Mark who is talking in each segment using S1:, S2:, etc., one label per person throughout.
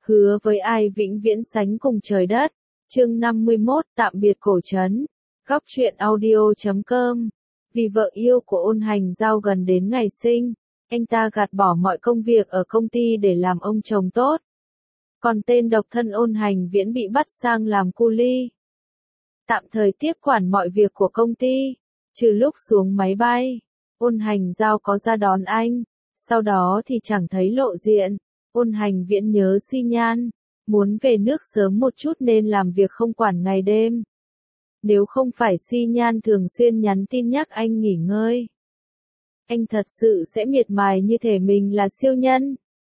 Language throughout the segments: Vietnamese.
S1: Hứa với ai vĩnh viễn sánh cùng trời đất. Chương 51, tạm biệt cổ trấn. Góc truyện audio.com. Vì vợ yêu của Ôn Hành Giao gần đến ngày sinh, anh ta gạt bỏ mọi công việc ở công ty để làm ông chồng tốt. Còn tên độc thân Ôn Hành Viễn bị bắt sang làm cu li. Tạm thời tiếp quản mọi việc của công ty, trừ lúc xuống máy bay. Ôn Hành Giao có ra đón anh, sau đó thì chẳng thấy lộ diện. Ôn Hành Viễn nhớ Xi Nhan, muốn về nước sớm một chút nên làm việc không quản ngày đêm. Nếu không phải Xi Nhan thường xuyên nhắn tin nhắc anh nghỉ ngơi, anh thật sự sẽ miệt mài như thể mình là siêu nhân.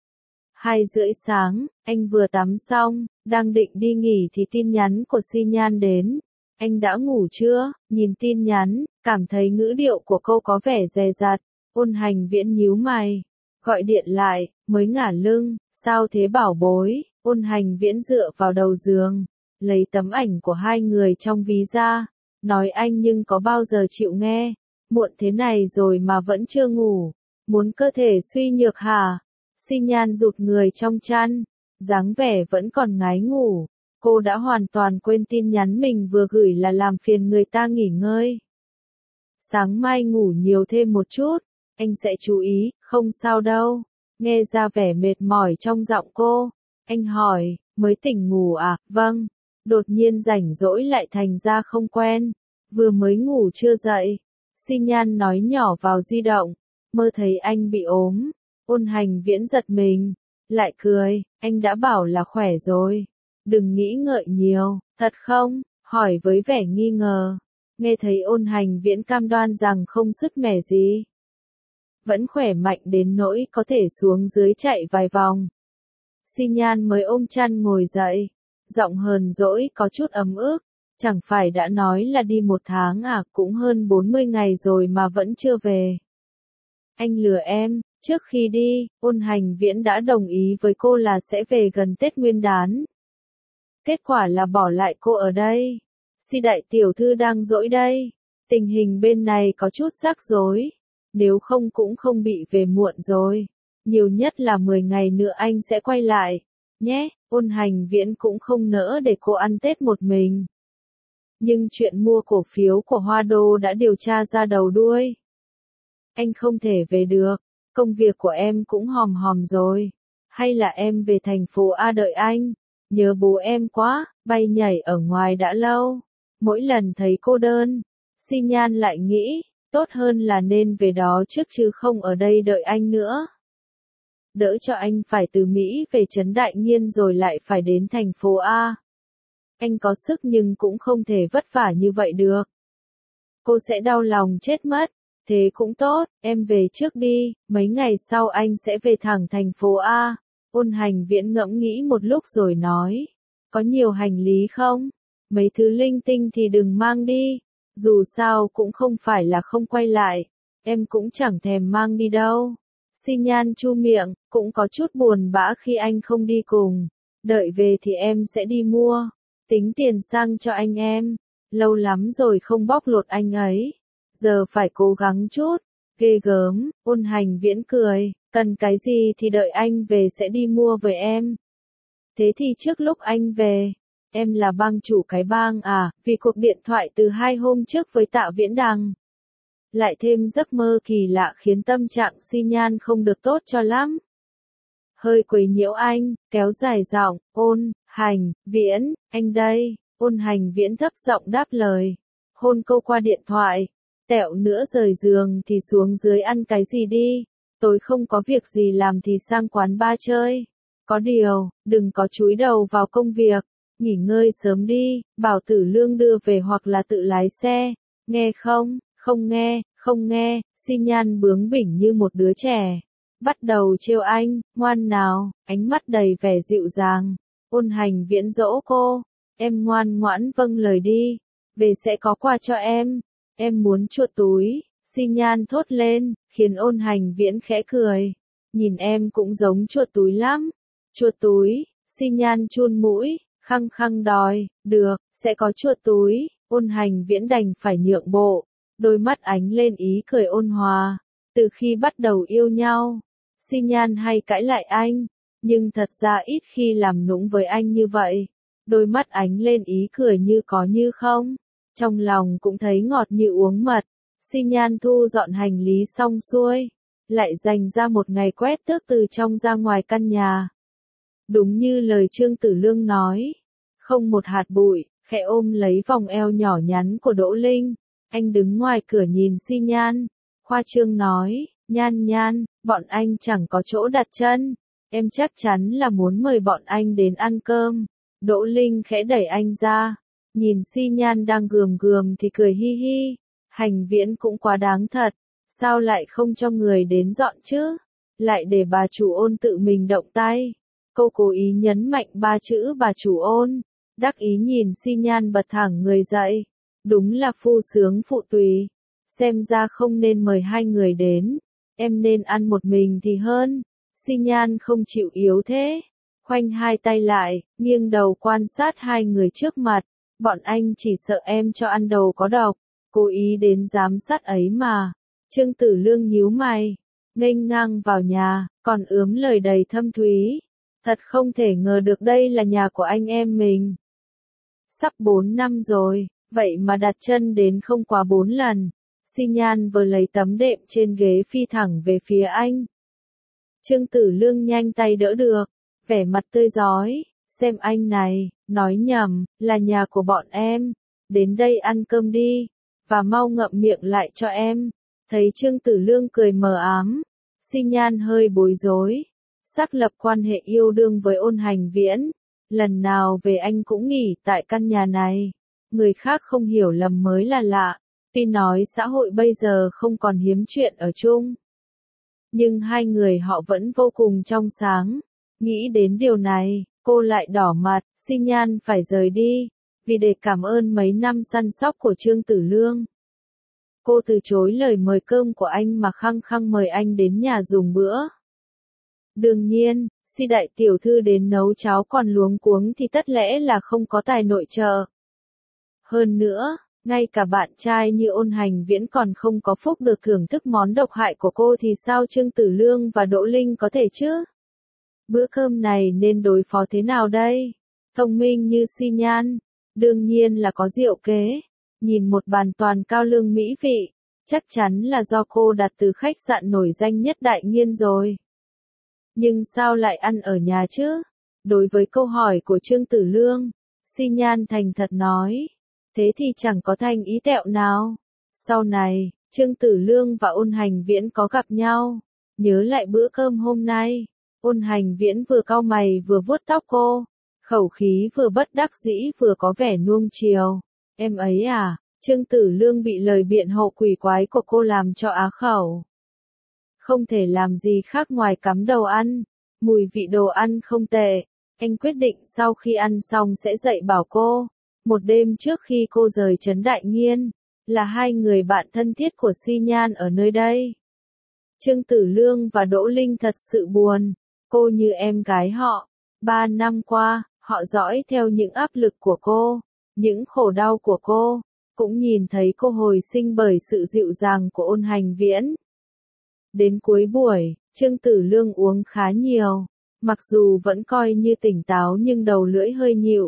S1: 2:30 sáng, anh vừa tắm xong, đang định đi nghỉ thì tin nhắn của Xi Nhan đến. Anh đã ngủ chưa? Nhìn tin nhắn, cảm thấy ngữ điệu của cô có vẻ dè dặt. Ôn Hành Viễn nhíu mày, gọi điện lại, mới ngả lưng, sao thế bảo bối? Ôn Hành Viễn dựa vào đầu giường, lấy tấm ảnh của hai người trong ví ra, nói anh nhưng có bao giờ chịu nghe, muộn thế này rồi mà vẫn chưa ngủ, muốn cơ thể suy nhược hả? Xi Nhan rụt người trong chăn, dáng vẻ vẫn còn ngái ngủ, cô đã hoàn toàn quên tin nhắn mình vừa gửi là làm phiền người ta nghỉ ngơi. Sáng mai ngủ nhiều thêm một chút, anh sẽ chú ý, không sao đâu. Nghe ra vẻ mệt mỏi trong giọng cô, anh hỏi, mới tỉnh ngủ à? Vâng. Đột nhiên rảnh rỗi lại thành ra không quen, vừa mới ngủ chưa dậy. Xi Nhan nói nhỏ vào di động, mơ thấy anh bị ốm. Ôn Hành Viễn giật mình, lại cười, anh đã bảo là khỏe rồi, đừng nghĩ ngợi nhiều. Thật không? Hỏi với vẻ nghi ngờ. Nghe thấy Ôn Hành Viễn cam đoan rằng không sứt mẻ gì, vẫn khỏe mạnh đến nỗi có thể xuống dưới chạy vài vòng. Xi Nhan mới ôm chăn ngồi dậy, giọng hờn dỗi có chút ấm ức, chẳng phải đã nói là đi 1 tháng à, cũng hơn 40 ngày rồi mà vẫn chưa về. Anh lừa em, trước khi đi, Ôn Hành Viễn đã đồng ý với cô là sẽ về gần Tết Nguyên đán. Kết quả là bỏ lại cô ở đây. Xi đại tiểu thư đang dỗi đây, tình hình bên này có chút rắc rối, nếu không cũng không bị về muộn rồi. Nhiều nhất là 10 ngày nữa anh sẽ quay lại, nhé. Ôn Hành Viễn cũng không nỡ để cô ăn Tết một mình. Nhưng chuyện mua cổ phiếu của Hoa Đô đã điều tra ra đầu đuôi. Anh không thể về được, công việc của em cũng hòm hòm rồi. Hay là em về thành phố A đợi anh, nhớ bố em quá, bay nhảy ở ngoài đã lâu. Mỗi lần thấy cô đơn, Xi Nhan lại nghĩ, tốt hơn là nên về đó trước chứ không ở đây đợi anh nữa. Đỡ cho anh phải từ Mỹ về Trấn Đại Nghiên rồi lại phải đến thành phố A. Anh có sức nhưng cũng không thể vất vả như vậy được. Cô sẽ đau lòng chết mất. Thế cũng tốt, em về trước đi, mấy ngày sau anh sẽ về thẳng thành phố A. Ôn Hành Viễn ngẫm nghĩ một lúc rồi nói, có nhiều hành lý không? Mấy thứ linh tinh thì đừng mang đi, dù sao cũng không phải là không quay lại, em cũng chẳng thèm mang đi đâu. Xi Nhan chu miệng, cũng có chút buồn bã khi anh không đi cùng, đợi về thì em sẽ đi mua, tính tiền xăng cho anh em, lâu lắm rồi không bóc lột anh ấy, giờ phải cố gắng chút, ghê gớm. Ôn Hành Viễn cười, cần cái gì thì đợi anh về sẽ đi mua với em. Thế thì trước lúc anh về, em là bang chủ cái bang à? Vì cuộc điện thoại từ 2 hôm trước với Tạ Viễn Đằng, lại thêm giấc mơ kỳ lạ khiến tâm trạng Xi Nhan không được tốt cho lắm. Hơi quấy nhiễu anh, kéo dài giọng, Ôn Hành Viễn, anh đây. Ôn Hành Viễn thấp giọng đáp lời, hôn câu qua điện thoại. Tẹo nữa rời giường thì xuống dưới ăn cái gì đi, tối không có việc gì làm thì sang quán bar chơi. Có điều, đừng có chúi đầu vào công việc, nghỉ ngơi sớm đi, bảo Tử Lương đưa về hoặc là tự lái xe, nghe không? Không nghe, không nghe. Xi Nhan bướng bỉnh như một đứa trẻ, bắt đầu trêu anh, ngoan nào, ánh mắt đầy vẻ dịu dàng. Ôn Hành Viễn dỗ cô, em ngoan ngoãn vâng lời đi, về sẽ có quà cho em muốn chuột túi. Xi Nhan thốt lên, khiến Ôn Hành Viễn khẽ cười, nhìn em cũng giống chuột túi lắm. Chuột túi? Xi Nhan chun mũi, khăng khăng đòi, được, sẽ có chuột túi. Ôn Hành Viễn đành phải nhượng bộ, đôi mắt ánh lên ý cười ôn hòa. Từ khi bắt đầu yêu nhau, Xi Nhan hay cãi lại anh, nhưng thật ra ít khi làm nũng với anh như vậy. Đôi mắt ánh lên ý cười như có như không, trong lòng cũng thấy ngọt như uống mật. Xi Nhan thu dọn hành lý xong xuôi, lại dành ra một ngày quét tước từ trong ra ngoài căn nhà. Đúng như lời Trương Tử Lương nói, không một hạt bụi, khẽ ôm lấy vòng eo nhỏ nhắn của Đỗ Linh. Anh đứng ngoài cửa nhìn Xi Nhan, khoa trương nói, Nhan Nhan, bọn anh chẳng có chỗ đặt chân, em chắc chắn là muốn mời bọn anh đến ăn cơm. Đỗ Linh khẽ đẩy anh ra, nhìn Xi Nhan đang gườm gườm thì cười hi hi, Hành Viễn cũng quá đáng thật, sao lại không cho người đến dọn chứ, lại để bà chủ Ôn tự mình động tay. Cô cố ý nhấn mạnh ba chữ bà chủ Ôn, đắc ý nhìn Xi Nhan bật thẳng người dậy, đúng là phu sướng phụ tùy, xem ra không nên mời hai người đến, em nên ăn một mình thì hơn. Xi Nhan không chịu yếu thế, khoanh hai tay lại, nghiêng đầu quan sát hai người trước mặt, bọn anh chỉ sợ em cho ăn đồ có độc, cố ý đến giám sát ấy mà. Trương Tử Lương nhíu mày, nghênh ngang vào nhà, còn ướm lời đầy thâm thúy, thật không thể ngờ được đây là nhà của anh em mình. Sắp 4 năm rồi, vậy mà đặt chân đến không quá 4 lần. Xi Nhan vừa lấy tấm đệm trên ghế phi thẳng về phía anh. Trương Tử Lương nhanh tay đỡ được, vẻ mặt tươi rói, xem anh này, nói nhầm, là nhà của bọn em, đến đây ăn cơm đi, và mau ngậm miệng lại cho em. Thấy Trương Tử Lương cười mờ ám, Xi Nhan hơi bối rối, xác lập quan hệ yêu đương với Ôn Hành Viễn, lần nào về anh cũng nghỉ tại căn nhà này, người khác không hiểu lầm mới là lạ, tuy nói xã hội bây giờ không còn hiếm chuyện ở chung. Nhưng hai người họ vẫn vô cùng trong sáng, nghĩ đến điều này, cô lại đỏ mặt, Xi Nhan phải rời đi, vì để cảm ơn mấy năm săn sóc của Trương Tử Lương. Cô từ chối lời mời cơm của anh mà khăng khăng mời anh đến nhà dùng bữa. Đương nhiên, Xi đại tiểu thư đến nấu cháo còn luống cuống thì tất lẽ là không có tài nội trợ. Hơn nữa, ngay cả bạn trai như Ôn Hành Viễn còn không có phúc được thưởng thức món độc hại của cô thì sao Trương Tử Lương và Đỗ Linh có thể chứ? Bữa cơm này nên đối phó thế nào đây? Thông minh như Xi Nhan, đương nhiên là có diệu kế. Nhìn một bàn toàn cao lương mỹ vị, chắc chắn là do cô đặt từ khách sạn nổi danh nhất Đại Nghiên rồi. Nhưng sao lại ăn ở nhà chứ? Đối với câu hỏi của Trương Tử Lương, Xi Nhan thành thật nói, thế thì chẳng có thành ý tẹo nào. Sau này, Trương Tử Lương và Ôn Hành Viễn có gặp nhau, nhớ lại bữa cơm hôm nay, Ôn Hành Viễn vừa cau mày vừa vuốt tóc cô, khẩu khí vừa bất đắc dĩ vừa có vẻ nuông chiều. Em ấy à? Trương Tử Lương bị lời biện hộ quỷ quái của cô làm cho á khẩu. Không thể làm gì khác ngoài cắm đầu ăn, mùi vị đồ ăn không tệ, anh quyết định sau khi ăn xong sẽ dạy bảo cô. Một đêm trước khi cô rời trấn Đại Nghiên, là hai người bạn thân thiết của Xi Nhan ở nơi đây. Trương Tử Lương và Đỗ Linh thật sự buồn, cô như em gái họ. 3 năm qua, họ dõi theo những áp lực của cô, những khổ đau của cô, cũng nhìn thấy cô hồi sinh bởi sự dịu dàng của Ôn Hành Viễn. Đến cuối buổi, Trương Tử Lương uống khá nhiều, mặc dù vẫn coi như tỉnh táo nhưng đầu lưỡi hơi nhịu.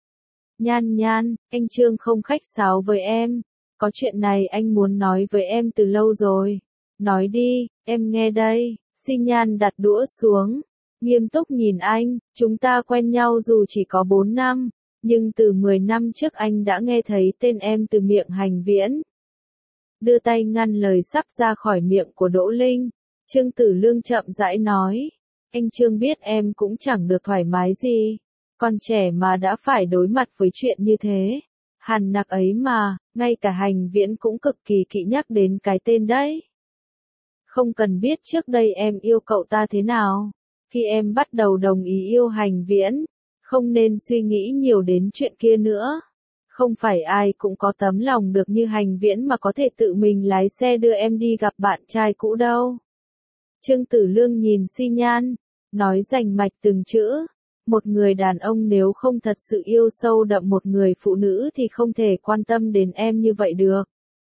S1: Nhan Nhan, anh Trương không khách sáo với em, có chuyện này anh muốn nói với em từ lâu rồi. Nói đi, em nghe đây. Xi Nhan đặt đũa xuống, nghiêm túc nhìn anh, chúng ta quen nhau dù chỉ có 4 năm, nhưng từ 10 năm trước anh đã nghe thấy tên em từ miệng Hành Viễn. Đưa tay ngăn lời sắp ra khỏi miệng của Đỗ Linh, Trương Tử Lương chậm rãi nói, anh Trương biết em cũng chẳng được thoải mái gì, con trẻ mà đã phải đối mặt với chuyện như thế. Hàn nặc ấy mà, ngay cả Hành Viễn cũng cực kỳ kỹ nhắc đến cái tên đấy. Không cần biết trước đây em yêu cậu ta thế nào, khi em bắt đầu đồng ý yêu Hành Viễn, không nên suy nghĩ nhiều đến chuyện kia nữa. Không phải ai cũng có tấm lòng được như Hành Viễn mà có thể tự mình lái xe đưa em đi gặp bạn trai cũ đâu. Trương Tử Lương nhìn Xi Nhan, nói rành mạch từng chữ. Một người đàn ông nếu không thật sự yêu sâu đậm một người phụ nữ thì không thể quan tâm đến em như vậy được.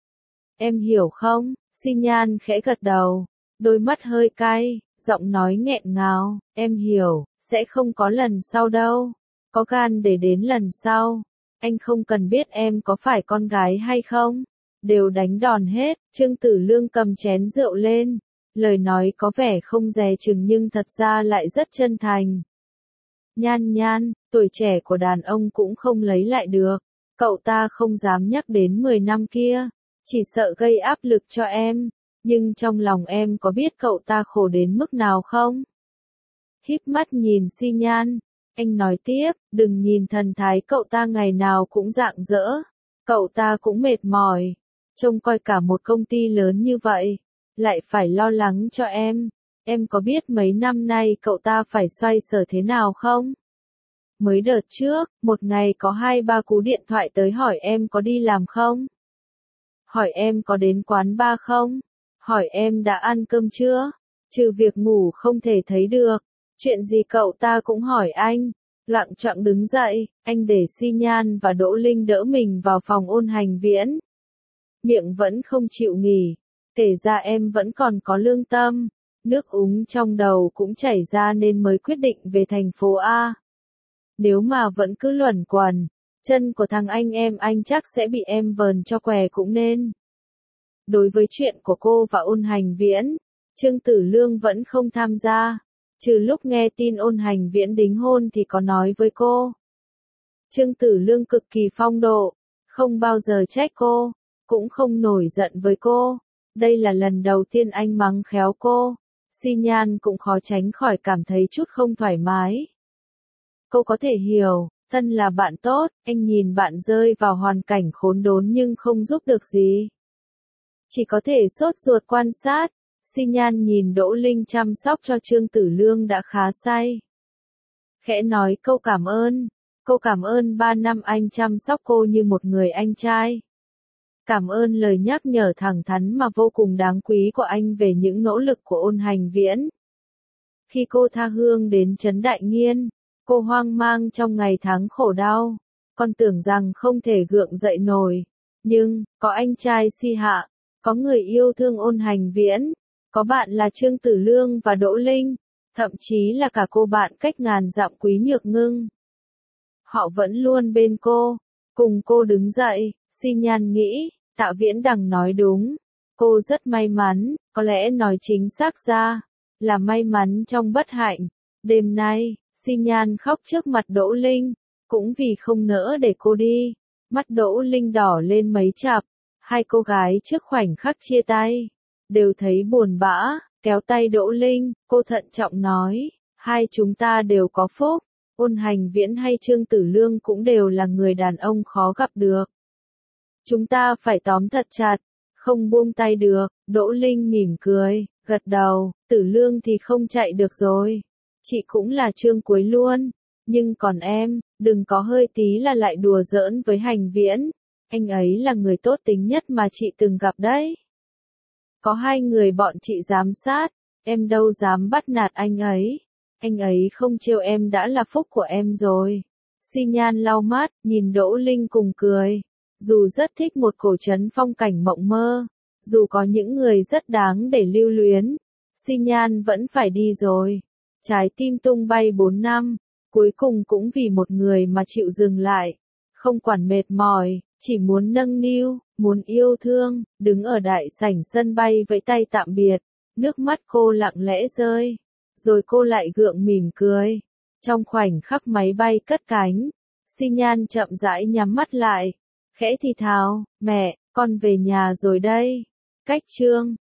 S1: Em hiểu không? Xi Nhan khẽ gật đầu, đôi mắt hơi cay, giọng nói nghẹn ngào, em hiểu. Sẽ không có lần sau đâu. Có gan để đến lần sau. Anh không cần biết em có phải con gái hay không. Đều đánh đòn hết. Trương Tử Lương cầm chén rượu lên. Lời nói có vẻ không dè chừng nhưng thật ra lại rất chân thành. Nhan Nhan, tuổi trẻ của đàn ông cũng không lấy lại được. Cậu ta không dám nhắc đến 10 năm kia. Chỉ sợ gây áp lực cho em. Nhưng trong lòng em có biết cậu ta khổ đến mức nào không? Híp mắt nhìn Xi Nhan. Anh nói tiếp, đừng nhìn thần thái cậu ta ngày nào cũng rạng rỡ. Cậu ta cũng mệt mỏi. Trông coi cả một công ty lớn như vậy. Lại phải lo lắng cho em. Em có biết mấy năm nay cậu ta phải xoay sở thế nào không? Mới đợt trước, một ngày có 2-3 cú điện thoại tới hỏi em có đi làm không? Hỏi em có đến quán bar không? Hỏi em đã ăn cơm chưa? Trừ việc ngủ không thể thấy được. Chuyện gì cậu ta cũng hỏi anh. Lặng choạng đứng dậy, anh để Xi Nhan và Đỗ Linh đỡ mình vào phòng Ôn Hành Viễn. Miệng vẫn không chịu nghỉ. Kể ra em vẫn còn có lương tâm. Nước úng trong đầu cũng chảy ra nên mới quyết định về thành phố A. Nếu mà vẫn cứ luẩn quẩn, chân của thằng anh em anh chắc sẽ bị em vờn cho què cũng nên. Đối với chuyện của cô và Ôn Hành Viễn, Trương Tử Lương vẫn không tham gia. Trừ lúc nghe tin Ôn Hành Viễn đính hôn thì có nói với cô. Trương Tử Lương cực kỳ phong độ, không bao giờ trách cô, cũng không nổi giận với cô. Đây là lần đầu tiên anh mắng khéo cô. Xi Nhan cũng khó tránh khỏi cảm thấy chút không thoải mái. Cô có thể hiểu, thân là bạn tốt, anh nhìn bạn rơi vào hoàn cảnh khốn đốn nhưng không giúp được gì. Chỉ có thể sốt ruột quan sát. Xi Nhan nhìn Đỗ Linh chăm sóc cho Trương Tử Lương đã khá say. Khẽ nói câu cảm ơn. Cô cảm ơn 3 năm anh chăm sóc cô như một người anh trai. Cảm ơn lời nhắc nhở thẳng thắn mà vô cùng đáng quý của anh về những nỗ lực của Ôn Hành Viễn. Khi cô tha hương đến Trấn Đại Nghiên, cô hoang mang trong ngày tháng khổ đau. Con tưởng rằng không thể gượng dậy nổi. Nhưng, có anh trai Si Hạ, có người yêu thương Ôn Hành Viễn, có bạn là Trương Tử Lương và Đỗ Linh, thậm chí là cả cô bạn cách ngàn dặm Quý Nhược Ngưng. Họ vẫn luôn bên cô, cùng cô đứng dậy. Xi Nhan nghĩ, Tạ Viễn Đằng nói đúng. Cô rất may mắn, có lẽ nói chính xác ra, là may mắn trong bất hạnh. Đêm nay, Xi Nhan khóc trước mặt Đỗ Linh, cũng vì không nỡ để cô đi. Mắt Đỗ Linh đỏ lên mấy chặp. Hai cô gái trước khoảnh khắc chia tay, đều thấy buồn bã, kéo tay Đỗ Linh, cô thận trọng nói, hai chúng ta đều có phúc. Ôn Hành Viễn hay Trương Tử Lương cũng đều là người đàn ông khó gặp được. Chúng ta phải tóm thật chặt, không buông tay được. Đỗ Linh mỉm cười, gật đầu. Tử Lương thì không chạy được rồi. Chị cũng là Trương cuối luôn. Nhưng còn em, đừng có hơi tí là lại đùa giỡn với Hành Viễn. Anh ấy là người tốt tính nhất mà chị từng gặp đấy. Có hai người bọn chị giám sát, em đâu dám bắt nạt anh ấy. Anh ấy không trêu em đã là phúc của em rồi. Xi Nhan lau mắt, nhìn Đỗ Linh cùng cười. Dù rất thích một cổ trấn phong cảnh mộng mơ, dù có những người rất đáng để lưu luyến, Xi Nhan vẫn phải đi rồi. Trái tim tung bay 4 năm, cuối cùng cũng vì một người mà chịu dừng lại. Không quản mệt mỏi, chỉ muốn nâng niu, muốn yêu thương, đứng ở đại sảnh sân bay vẫy tay tạm biệt. Nước mắt cô lặng lẽ rơi, rồi cô lại gượng mỉm cười. Trong khoảnh khắc máy bay cất cánh, Xi Nhan chậm rãi nhắm mắt lại, khẽ thì thào, mẹ, con về nhà rồi đây. Cách chương